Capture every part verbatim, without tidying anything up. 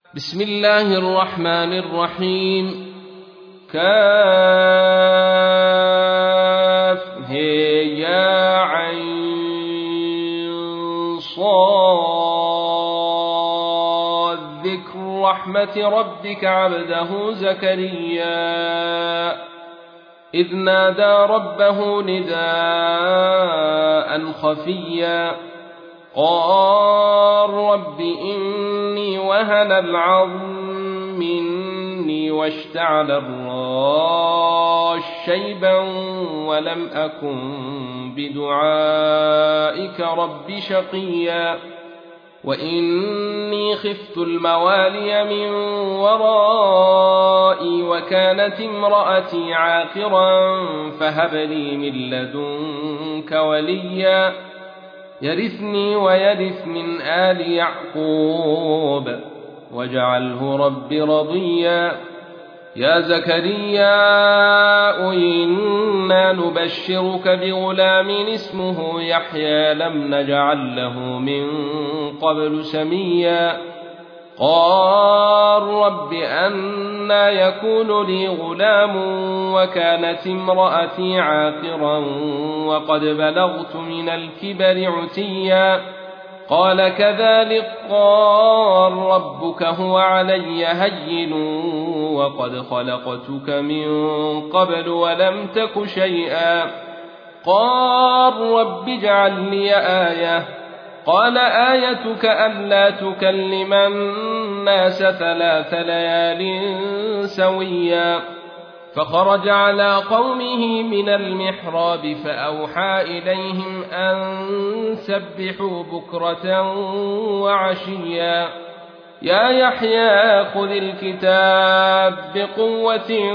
بسم الله الرحمن الرحيم. كاف هي يا عين صاد ذكر رحمة ربك عبده زكريا إذ نادى ربه نداء خفيا قال رب إني وهن العظم مني واشتعل الراس شيبا ولم أكن بدعائك رب شقيا وإني خفت الموالي من ورائي وكانت امرأتي عاقرا فهب لي من لدنك وليا يرثني ويرث من آل يعقوب واجعله رب رضيا يا زكريا إنا نبشرك بغلام اسمه يحيى لم نجعل له من قبل سميا قال رب أنى يكون لي غلام وكانت امرأتي عاقرا وقد بلغت من الكبر عتيا قال كذلك قال ربك هو علي هين وقد خلقتك من قبل ولم تك شيئا قال رب اجعل لي آية قال آيتك ألا تكلم الناس ثلاث ليال سويا فخرج على قومه من المحراب فأوحى إليهم أن سبحوا بكرة وعشيا يا يحيى خذ الكتاب بقوة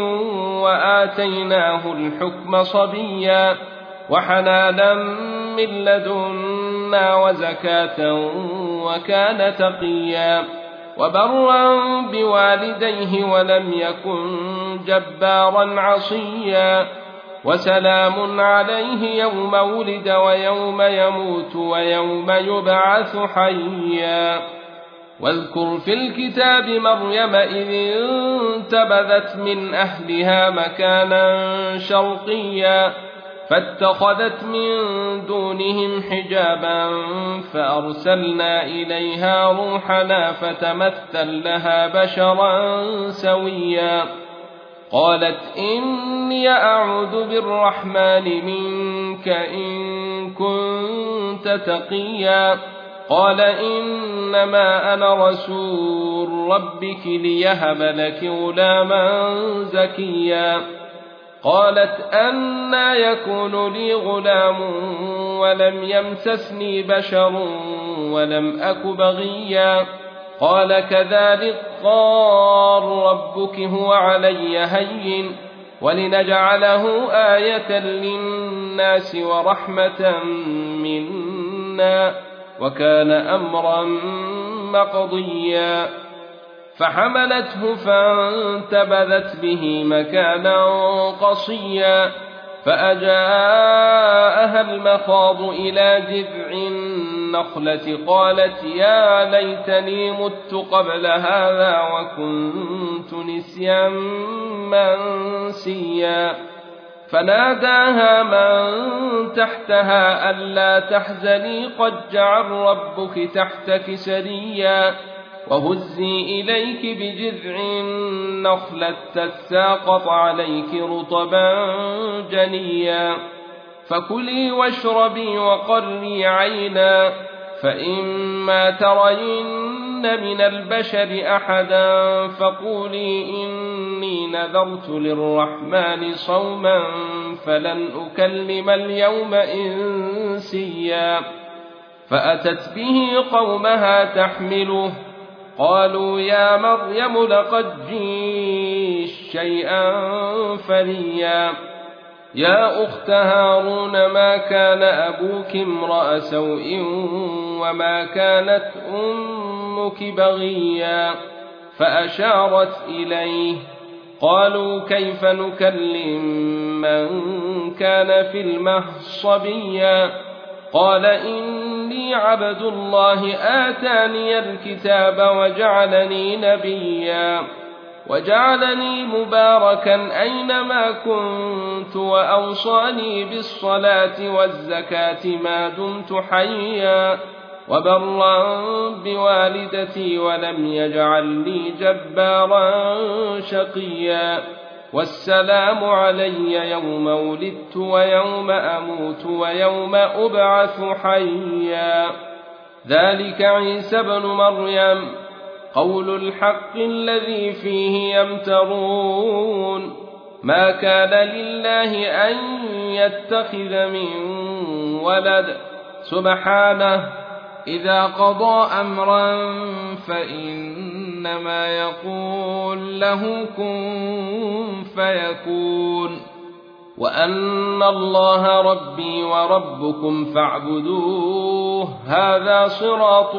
وآتيناه الحكم صبيا وحنانا من لدنا وزكاة وكان تقيا وبرا بوالديه ولم يكن جبارا عصيا وسلام عليه يوم ولد ويوم يموت ويوم يبعث حيا واذكر في الكتاب مريم إذ انتبذت من أهلها مكانا شرقيا فاتخذت من دونهم حجابا فأرسلنا إليها روحنا فتمثل لها بشرا سويا قالت إني أعوذ بالرحمن منك إن كنت تقيا قال إنما أنا رسول ربك ليهب لك غلاما زكيا قالت أنى يكون لي غلام ولم يمسسني بشر ولم أك بغيا قال كذلك قال ربك هو علي هين ولنجعله آية للناس ورحمة منا وكان أمرا مقضيا فحملته فانتبذت به مكانا قصيا فأجاءها المخاض إلى جذع النخلة قالت يا ليتني مت قبل هذا وكنت نسيا منسيا فناداها من تحتها ألا تحزني قد جعل ربك تحتك سريا وهزي إليك بجذع النخلة تساقط عليك رطبا جنيا فكلي واشربي وقري عينا فإما ترين من البشر أحدا فقولي إني نذرت للرحمن صوما فلن أكلم اليوم إنسيا فأتت به قومها تحمله قالوا يا مريم لقد جئت شيئا فريا يا أخت هارون ما كان أبوك امرأ سوء وما كانت أمك بغيا فأشارت إليه قالوا كيف نكلم من كان في المهد صبيا قال إني عبد الله آتاني الكتاب وجعلني نبيا وجعلني مباركا أينما كنت وأوصاني بالصلاة والزكاة ما دمت حيا وبرا بوالدتي ولم يجعلني جبارا شقيا والسلام علي يوم ولدت ويوم أموت ويوم أبعث حيا ذلك عيسى بن مريم قول الحق الذي فيه يمترون ما كان لله أن يتخذ من ولد سبحانه إذا قضى أمرا فإنما يقول له كن فيكون وأن الله ربي وربكم فاعبدوه هذا صراط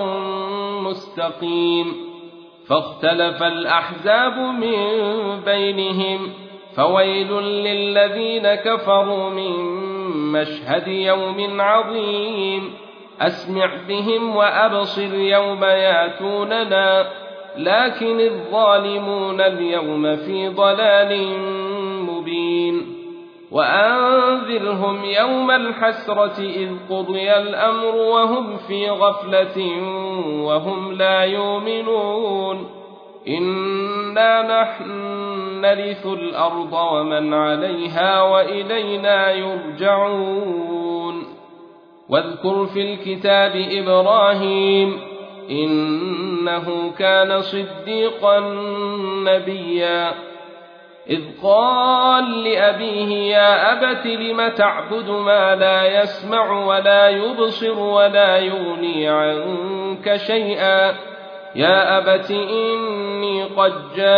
مستقيم فاختلف الأحزاب من بينهم فويل للذين كفروا من مشهد يوم عظيم أسمع بهم وأبصر يوم ياتوننا لكن الظالمون اليوم في ضلال مبين وأنذرهم يوم الحسرة إذ قضي الأمر وهم في غفلة وهم لا يؤمنون إنا نحن نرث الأرض ومن عليها وإلينا يرجعون واذكر في الكتاب إبراهيم إنه كان صديقا نبيا إذ قال لأبيه يا أبت لم تعبد ما لا يسمع ولا يبصر ولا يغني عنك شيئا يا أبت إني قد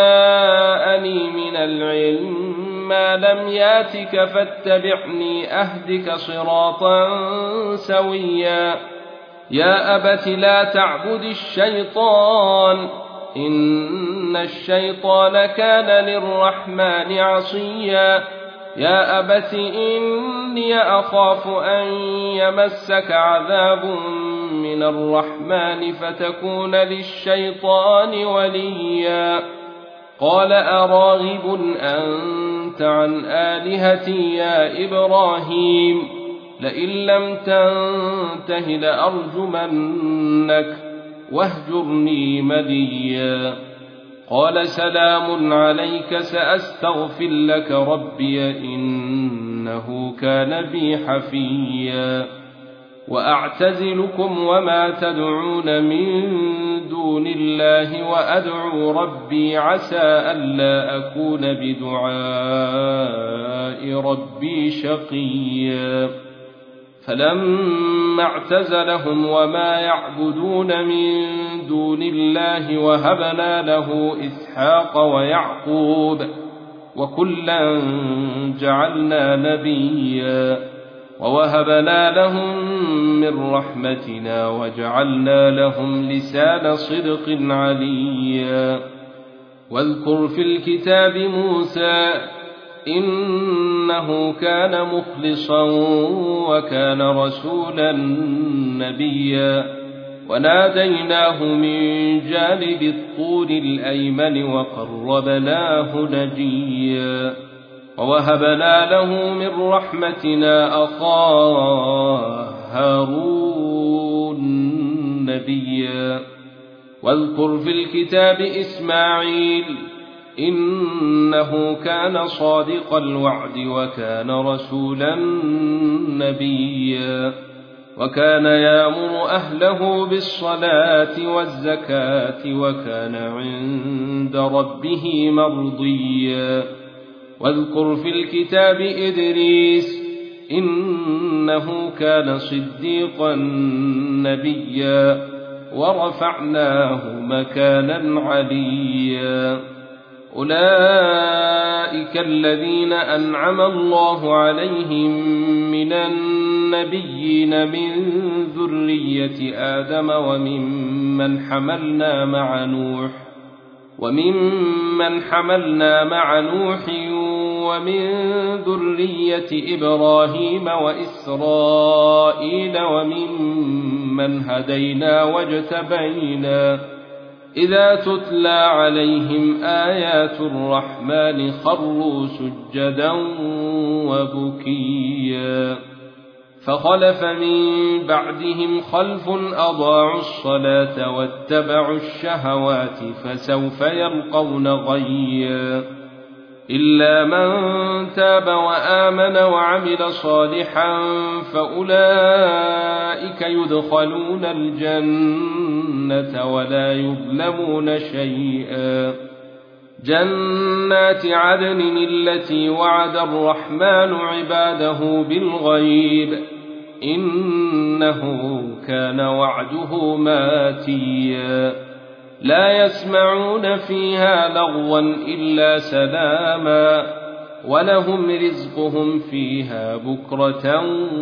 جاءني من العلم ما لم ياتك فاتبعني أهدك صراطا سويا يا أبت لا تعبد الشيطان إن الشيطان كان للرحمن عصيا يا أبت إني أخاف أن يمسك عذاب من الرحمن فتكون للشيطان وليا قال أراغب أنت عن آلهتي يا إبراهيم لئن لم تنته لأرجمنك واهجرني مليا قال سلام عليك سأستغفر لك ربي إنه كان بي حفيا وأعتزلكم وما تدعون من دون الله وأدعو ربي عسى ألا أكون بدعاء ربي شقيا فلما اعتزلهم وما يعبدون من دون الله وهبنا له إسحاق ويعقوب وكلا جعلنا نبيا ووهبنا لهم من رحمتنا وجعلنا لهم لسان صدق عليا واذكر في الكتاب موسى إنه كان مخلصا وكان رسولا نبيا وناديناه من جانب الطور الأيمن وقربناه نجيا ووهبنا له من رحمتنا أخاه هارون نبيا واذكر في الكتاب إسماعيل إنه كان صادق الوعد وكان رسولا نبيا وكان يأمر أهله بالصلاة والزكاة وكان عند ربه مرضيا واذكر في الكتاب إدريس إنه كان صديقا نبيا ورفعناه مكانا عليا أولئك الذين أنعم الله عليهم من النبيين من ذرية آدم وممن حملنا مع نوح وممن حملنا مع نوح ومن ذرية إبراهيم وإسرائيل وممن هدينا واجتبينا إذا تتلى عليهم آيات الرحمن خروا سجدا وبكيا فخلف من بعدهم خلف أضاعوا الصلاة واتبعوا الشهوات فسوف يلقون غيا إلا من تاب وآمن وعمل صالحا فأولئك يدخلون الجنة ولا يظلمون شيئا جنات عدن التي وعد الرحمن عباده بالغيب إنه كان وعده ماتيا لا يسمعون فيها لغوا إلا سلاما ولهم رزقهم فيها بكرة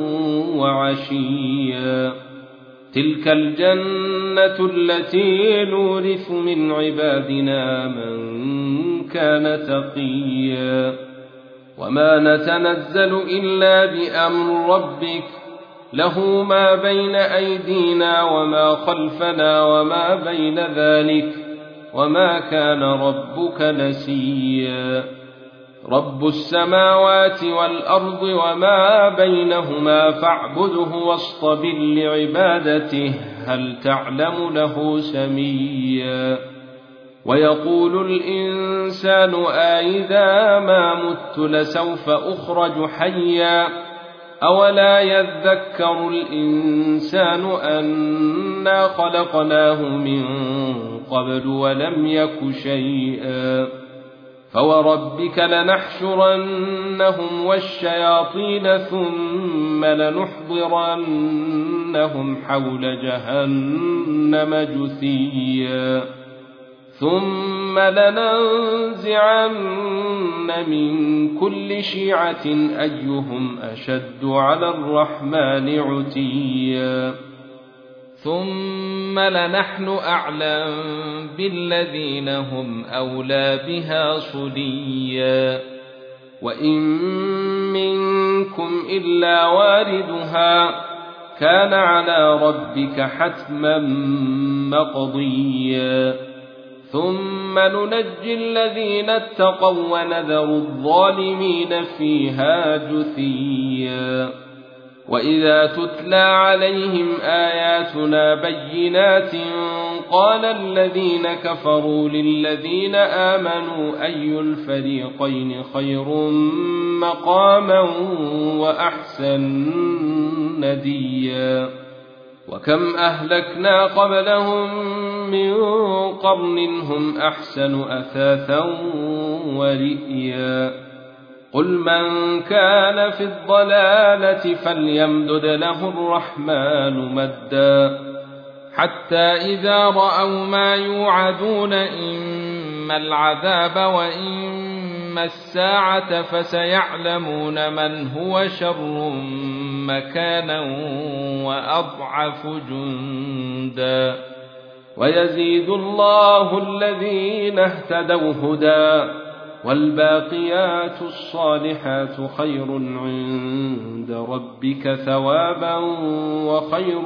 وعشيا تلك الجنة التي نورث من عبادنا من كان تقيا وما نتنزل إلا بأمر ربك له ما بين أيدينا وما خلفنا وما بين ذلك وما كان ربك نسيا رب السماوات والأرض وما بينهما فاعبده واصطبر لعبادته هل تعلم له سميا ويقول الإنسان أإذا ما مت لسوف أخرج حيا أولا يذكر الإنسان أنا خلقناه من قبل ولم يك شيئا فوربك لنحشرنهم والشياطين ثم لنحضرنهم حول جهنم جثيا ثم لننزعن من كل شيعة أيهم أشد على الرحمن عتيا ثم لنحن أعلم بالذين هم أولى بها صليا وإن منكم إلا واردها كان على ربك حتما مقضيا ثم ننجي الذين اتقوا ونذر الظالمين فيها جثيا وإذا تتلى عليهم آياتنا بينات قال الذين كفروا للذين آمنوا أي الفريقين خير مقاما وأحسن نديا وكم أهلكنا قبلهم من قرن هم أحسن أثاثا ورئيا قل من كان في الضلالة فليمدد له الرحمن مدا حتى إذا رأوا ما يوعدون إما العذاب وإما الساعة فسيعلمون من هو شر مكانا وأضعف جندا ويزيد الله الذين اهتدوا هدى والباقيات الصالحات خير عند ربك ثوابا وخير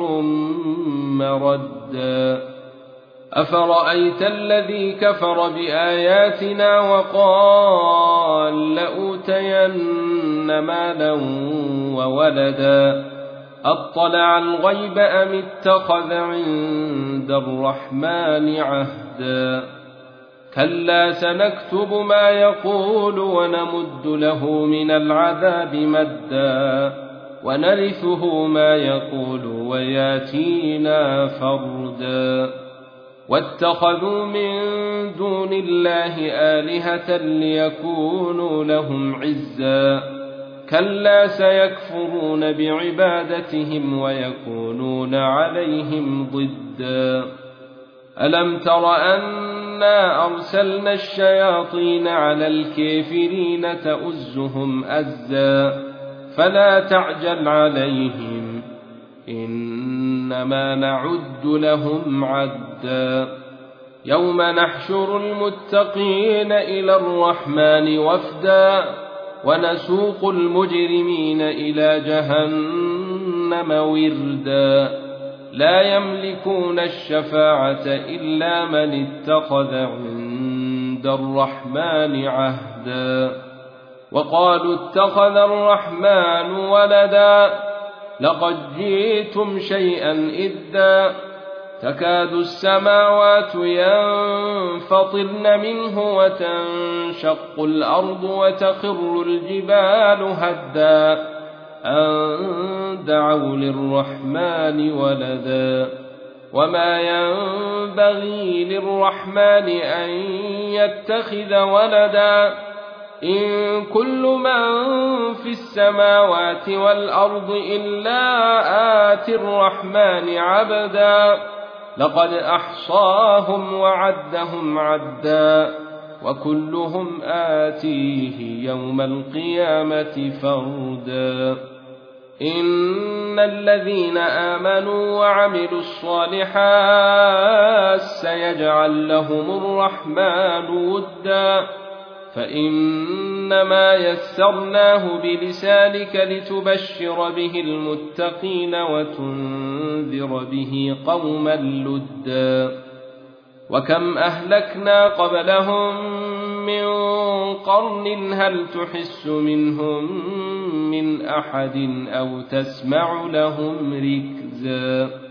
مردا أفرأيت الذي كفر بآياتنا وقال لأوتين مالا وولدا أطلع الغيب أم اتخذ عند الرحمن عهدا كلا سنكتب ما يقول ونمد له من العذاب مدا ونرثه ما يقول وياتينا فردا واتخذوا من دون الله آلهة ليكونوا لهم عزا كلا سيكفرون بعبادتهم ويكونون عليهم ضدا ألم تر أنا أرسلنا الشياطين على الكافرين تؤزهم أزا فلا تعجل عليهم إنما نعد لهم عدا يوم نحشر المتقين إلى الرحمن وفدا ونسوق المجرمين إلى جهنم وردا لا يملكون الشفاعة إلا من اتخذ عند الرحمن عهدا وقالوا اتخذ الرحمن ولدا لقد جئتم شيئا إدا تكاد السماوات ينفطرن منه وتنشق الأرض وتخر الجبال هدا أن دعوا للرحمن ولدا وما ينبغي للرحمن أن يتخذ ولدا إن كل من في السماوات والأرض إلا آتي الرحمن عبدا لقد أحصاهم وعدهم عدا وكلهم آتيه يوم القيامة فردا إن الذين آمنوا وعملوا الصالحات سيجعل لهم الرحمن ودا فإنما يسرناه بلسانك لتبشر به المتقين وتنذر به قوما لدا وكم أهلكنا قبلهم من قرن هل تحس منهم من أحد أو تسمع لهم ركزا